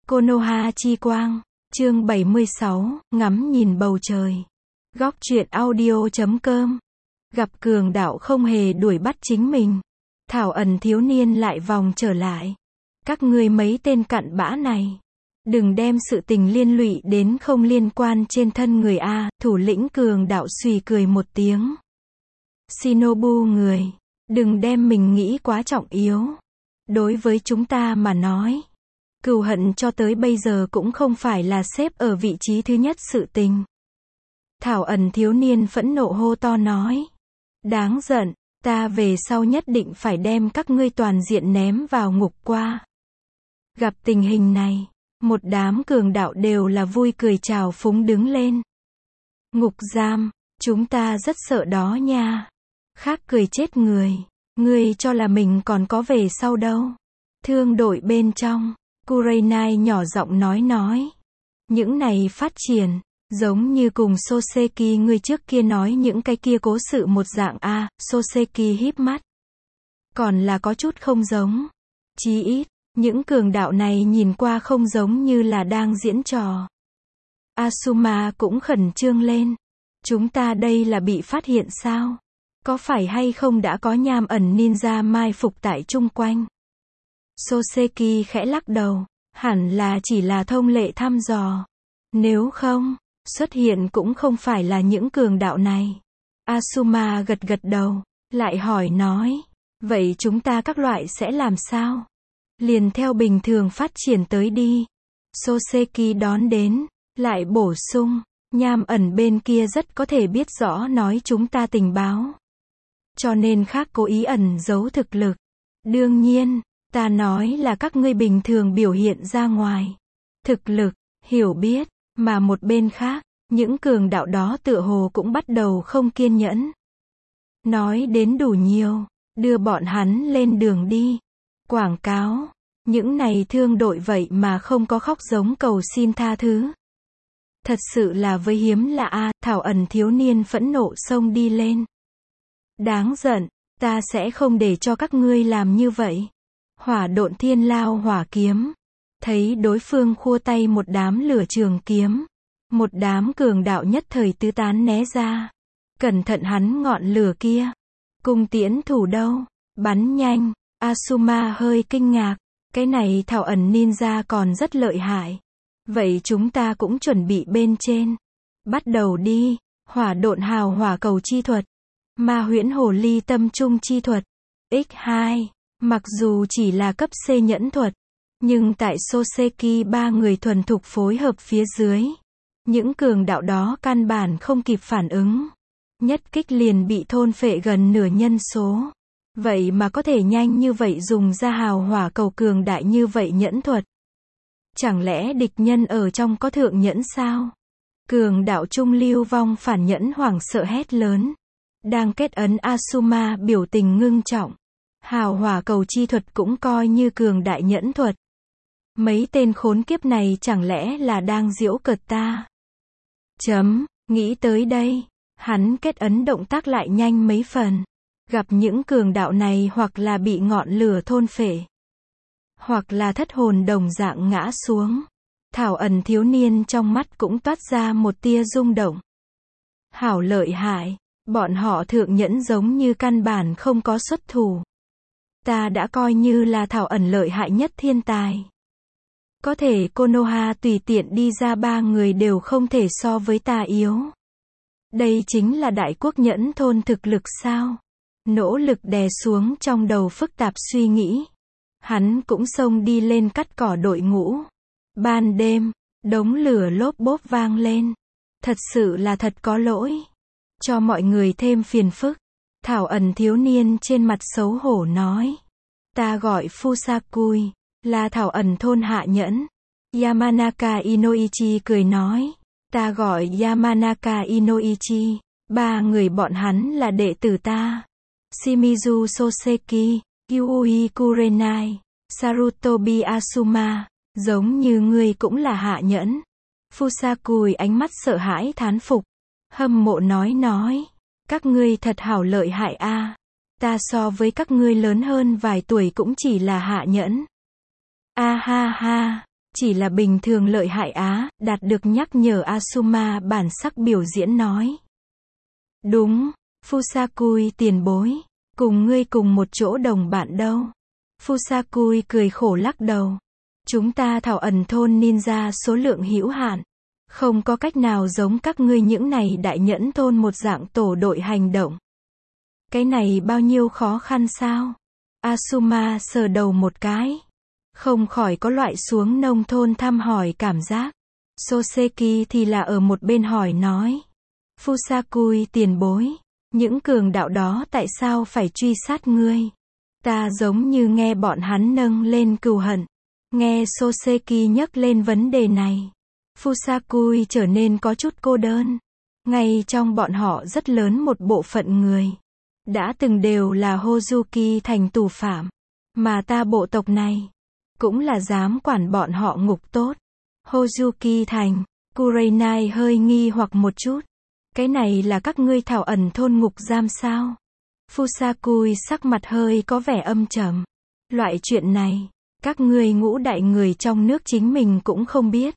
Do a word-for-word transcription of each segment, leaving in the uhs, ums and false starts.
Konoha chi quang, chương bảy mươi sáu, ngắm nhìn bầu trời. Góc truyện audio chấm com. Gặp cường đạo không hề đuổi bắt chính mình. Thảo ẩn thiếu niên lại vòng trở lại. Các ngươi mấy tên cặn bã này. Đừng đem sự tình liên lụy đến không liên quan trên thân người A, thủ lĩnh cường đạo xùy cười một tiếng. Shinobu người, đừng đem mình nghĩ quá trọng yếu. Đối với chúng ta mà nói, cừu hận cho tới bây giờ cũng không phải là xếp ở vị trí thứ nhất sự tình. Thảo ẩn thiếu niên phẫn nộ hô to nói. Đáng giận, ta về sau nhất định phải đem các ngươi toàn diện ném vào ngục qua. Gặp tình hình này, một đám cường đạo đều là vui cười chào phúng đứng lên. Ngục giam, chúng ta rất sợ đó nha. Khác cười chết người, ngươi cho là mình còn có về sau đâu. Thương đội bên trong, Kurenai nhỏ giọng nói nói. Những này phát triển, giống như cùng Soseki ngươi trước kia nói những cái kia cố sự một dạng A, Soseki híp mắt. Còn là có chút không giống. Chí ít, những cường đạo này nhìn qua không giống như là đang diễn trò. Asuma cũng khẩn trương lên. Chúng ta đây là bị phát hiện sao? Có phải hay không đã có nham ẩn ninja mai phục tại chung quanh? Soseki khẽ lắc đầu. Hẳn là chỉ là thông lệ thăm dò. Nếu không, xuất hiện cũng không phải là những cường đạo này. Asuma gật gật đầu, lại hỏi nói. Vậy chúng ta các loại sẽ làm sao? Liền theo bình thường phát triển tới đi. Soseki đón đến, lại bổ sung. Nham ẩn bên kia rất có thể biết rõ nói chúng ta tình báo. Cho nên khác cố ý ẩn giấu thực lực. Đương nhiên, ta nói là các ngươi bình thường biểu hiện ra ngoài. Thực lực, hiểu biết, mà một bên khác, những cường đạo đó tựa hồ cũng bắt đầu không kiên nhẫn. Nói đến đủ nhiều, đưa bọn hắn lên đường đi. Quảng cáo, những này thương đội vậy mà không có khóc giống cầu xin tha thứ. Thật sự là với hiếm lạ a, Thảo ẩn thiếu niên phẫn nộ xông đi lên. Đáng giận, ta sẽ không để cho các ngươi làm như vậy. Hỏa độn thiên lao hỏa kiếm. Thấy đối phương khua tay một đám lửa trường kiếm. Một đám cường đạo nhất thời tứ tán né ra. Cẩn thận hắn ngọn lửa kia. Cung tiễn thủ đâu? Bắn nhanh. Asuma hơi kinh ngạc. Cái này Thảo ẩn ninja còn rất lợi hại. Vậy chúng ta cũng chuẩn bị bên trên. Bắt đầu đi. Hỏa độn hào hỏa cầu chi thuật. Ma huyễn hồ ly tâm trung chi thuật. nhân hai. Mặc dù chỉ là cấp C nhẫn thuật. Nhưng tại Soseki ba người thuần thục phối hợp phía dưới. Những cường đạo đó căn bản không kịp phản ứng. Nhất kích liền bị thôn phệ gần nửa nhân số. Vậy mà có thể nhanh như vậy dùng ra hào hỏa cầu cường đại như vậy nhẫn thuật. Chẳng lẽ địch nhân ở trong có thượng nhẫn sao? Cường đạo trung lưu vong phản nhẫn hoảng sợ hét lớn. Đang kết ấn Asuma biểu tình ngưng trọng. Hào hỏa cầu chi thuật cũng coi như cường đại nhẫn thuật. Mấy tên khốn kiếp này chẳng lẽ là đang giễu cợt ta? Chấm, nghĩ tới đây, hắn kết ấn động tác lại nhanh mấy phần. Gặp những cường đạo này hoặc là bị ngọn lửa thôn phệ, hoặc là thất hồn đồng dạng ngã xuống. Thảo ẩn thiếu niên trong mắt cũng toát ra một tia rung động. Hảo lợi hại, bọn họ thượng nhẫn giống như căn bản không có xuất thủ. Ta đã coi như là Thảo ẩn lợi hại nhất thiên tài. Có thể Konoha tùy tiện đi ra ba người đều không thể so với ta yếu. Đây chính là đại quốc nhẫn thôn thực lực sao? Nỗ lực đè xuống trong đầu phức tạp suy nghĩ. Hắn cũng xông đi lên cắt cỏ đội ngũ. Ban đêm, đống lửa lốp bốp vang lên. Thật sự là thật có lỗi. Cho mọi người thêm phiền phức. Thảo ẩn thiếu niên trên mặt xấu hổ nói. Ta gọi Fusakui, là Thảo ẩn thôn hạ nhẫn. Yamanaka Inoichi cười nói. Ta gọi Yamanaka Inoichi. Ba người bọn hắn là đệ tử ta. Shimizu Soseki, Yui Kurenai, Sarutobi Asuma. Giống như ngươi cũng là hạ nhẫn. Fusakui ánh mắt sợ hãi thán phục. Hâm mộ nói nói. Các ngươi thật hảo lợi hại a. Ta so với các ngươi lớn hơn vài tuổi cũng chỉ là hạ nhẫn. A ha ha. Chỉ là bình thường lợi hại á, đạt được nhắc nhở Asuma bản sắc biểu diễn nói. Đúng, Fusakui tiền bối, cùng ngươi cùng một chỗ đồng bạn đâu. Fusakui cười khổ lắc đầu. Chúng ta thảo ẩn thôn ninja số lượng hữu hạn. Không có cách nào giống các ngươi những này đại nhẫn thôn một dạng tổ đội hành động. Cái này bao nhiêu khó khăn sao? Asuma sờ đầu một cái. Không khỏi có loại xuống nông thôn thăm hỏi cảm giác. Soseki thì là ở một bên hỏi nói. Fusakui tiền bối, những cường đạo đó tại sao phải truy sát ngươi? Ta giống như nghe bọn hắn nâng lên cừu hận. Nghe Soseki nhắc lên vấn đề này. Fusakui trở nên có chút cô đơn. Ngay trong bọn họ rất lớn một bộ phận người. Đã từng đều là Hozuki thành tù phạm. Mà ta bộ tộc này. Cũng là dám quản bọn họ ngục tốt. Hozuki thành. Kurenai hơi nghi hoặc một chút. Cái này là các ngươi thảo ẩn thôn ngục giam sao? Fusakui sắc mặt hơi có vẻ âm trầm. Loại chuyện này, các ngươi ngũ đại người trong nước chính mình cũng không biết.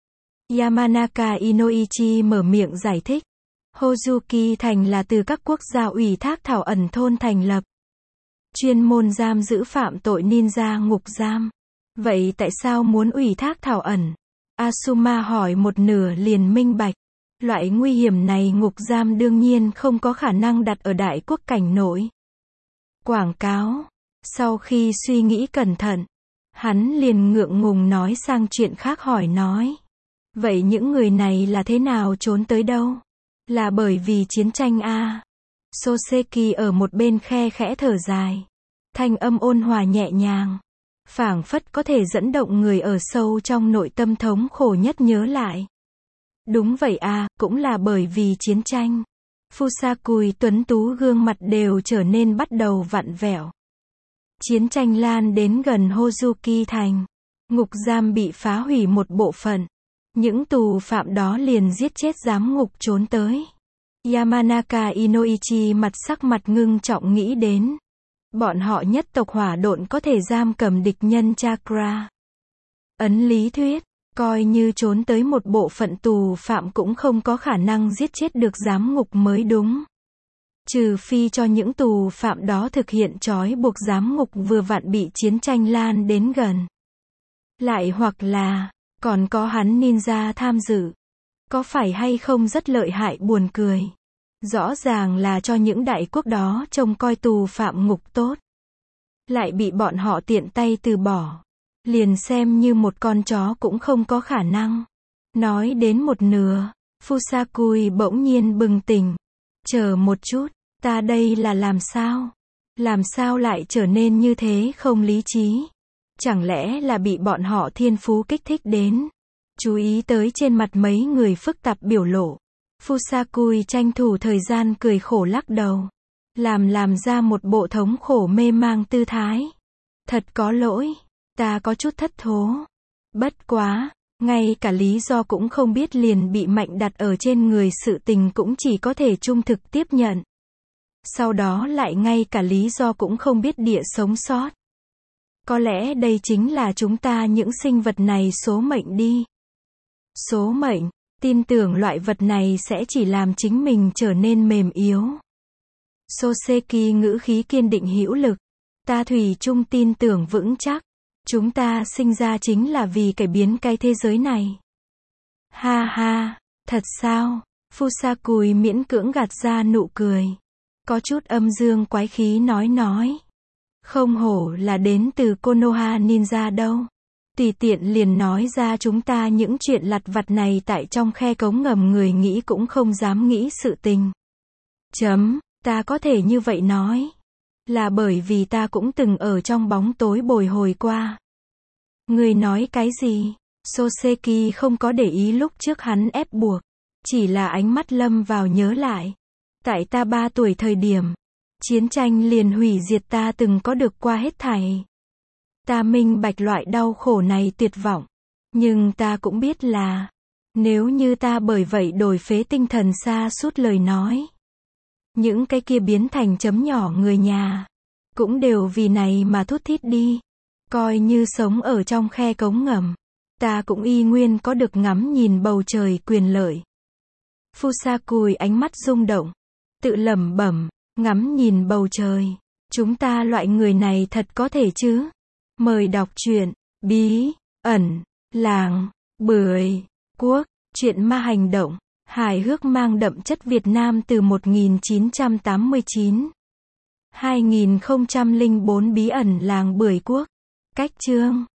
Yamanaka Inoichi mở miệng giải thích. Hozuki thành là từ các quốc gia ủy thác thảo ẩn thôn thành lập. Chuyên môn giam giữ phạm tội ninja ngục giam. Vậy tại sao muốn ủy thác thảo ẩn? Asuma hỏi một nửa liền minh bạch. Loại nguy hiểm này ngục giam đương nhiên không có khả năng đặt ở đại quốc cảnh nổi. Quảng cáo. Sau khi suy nghĩ cẩn thận, hắn liền ngượng ngùng nói sang chuyện khác hỏi nói. Vậy những người này là thế nào trốn tới đâu? Là bởi vì chiến tranh a? Soseki ở một bên khe khẽ thở dài. Thanh âm ôn hòa nhẹ nhàng. Phảng phất có thể dẫn động người ở sâu trong nội tâm thống khổ nhất nhớ lại. Đúng vậy à, cũng là bởi vì chiến tranh. Fusakui tuấn tú gương mặt đều trở nên bắt đầu vặn vẹo. Chiến tranh lan đến gần Hozuki thành. Ngục giam bị phá hủy một bộ phận. Những tù phạm đó liền giết chết giám ngục trốn tới. Yamanaka Inoichi mặt sắc mặt ngưng trọng nghĩ đến. Bọn họ nhất tộc hỏa độn có thể giam cầm địch nhân chakra. Ấn lý thuyết. Coi như trốn tới một bộ phận tù phạm cũng không có khả năng giết chết được giám ngục mới đúng. Trừ phi cho những tù phạm đó thực hiện trói buộc giám ngục vừa vặn bị chiến tranh lan đến gần. Lại hoặc là, còn có hắn ninja tham dự. Có phải hay không rất lợi hại buồn cười. Rõ ràng là cho những đại quốc đó trông coi tù phạm ngục tốt. Lại bị bọn họ tiện tay từ bỏ. Liền xem như một con chó cũng không có khả năng. Nói đến một nửa, Fusakui bỗng nhiên bừng tỉnh. Chờ một chút, ta đây là làm sao? Làm sao lại trở nên như thế không lý trí? Chẳng lẽ là bị bọn họ thiên phú kích thích đến? Chú ý tới trên mặt mấy người phức tạp biểu lộ. Fusakui tranh thủ thời gian cười khổ lắc đầu. Làm làm ra một bộ thống khổ mê mang tư thái. Thật có lỗi. Ta có chút thất thố. Bất quá, ngay cả lý do cũng không biết liền bị mạnh đặt ở trên người sự tình cũng chỉ có thể trung thực tiếp nhận. Sau đó lại ngay cả lý do cũng không biết địa sống sót. Có lẽ đây chính là chúng ta những sinh vật này số mệnh đi. Số mệnh, tin tưởng loại vật này sẽ chỉ làm chính mình trở nên mềm yếu. Soseki ngữ khí kiên định hữu lực. Ta thủy chung tin tưởng vững chắc. Chúng ta sinh ra chính là vì cải biến cái thế giới này. Ha ha, thật sao? Fusakui miễn cưỡng gạt ra nụ cười. Có chút âm dương quái khí nói nói. Không hổ là đến từ Konoha Ninja đâu. Tùy tiện liền nói ra chúng ta những chuyện lặt vặt này tại trong khe cống ngầm người nghĩ cũng không dám nghĩ sự tình. Chấm, ta có thể như vậy nói. Là bởi vì ta cũng từng ở trong bóng tối bồi hồi qua. Người nói cái gì? Soseki không có để ý lúc trước hắn ép buộc. Chỉ là ánh mắt lâm vào nhớ lại. Tại ta ba tuổi thời điểm. Chiến tranh liền hủy diệt ta từng có được qua hết thảy. Ta minh bạch loại đau khổ này tuyệt vọng. Nhưng ta cũng biết là. Nếu như ta bởi vậy đổi phế tinh thần xa suốt lời nói. Những cái kia biến thành chấm nhỏ người nhà. Cũng đều vì này mà thút thít đi. Coi như sống ở trong khe cống ngầm. ta cũng y nguyên có được ngắm nhìn bầu trời quyền lợi. Fusakui ánh mắt rung động, tự lẩm bẩm, ngắm nhìn bầu trời. Chúng ta loại người này thật có thể chứ? Mời đọc truyện Bí ẩn làng Bưởi Quốc, truyện ma hành động, hài hước mang đậm chất Việt Nam từ một nghìn chín trăm tám mươi chín. hai nghìn không trăm lẻ bốn Bí ẩn làng Bưởi Quốc. Cách chương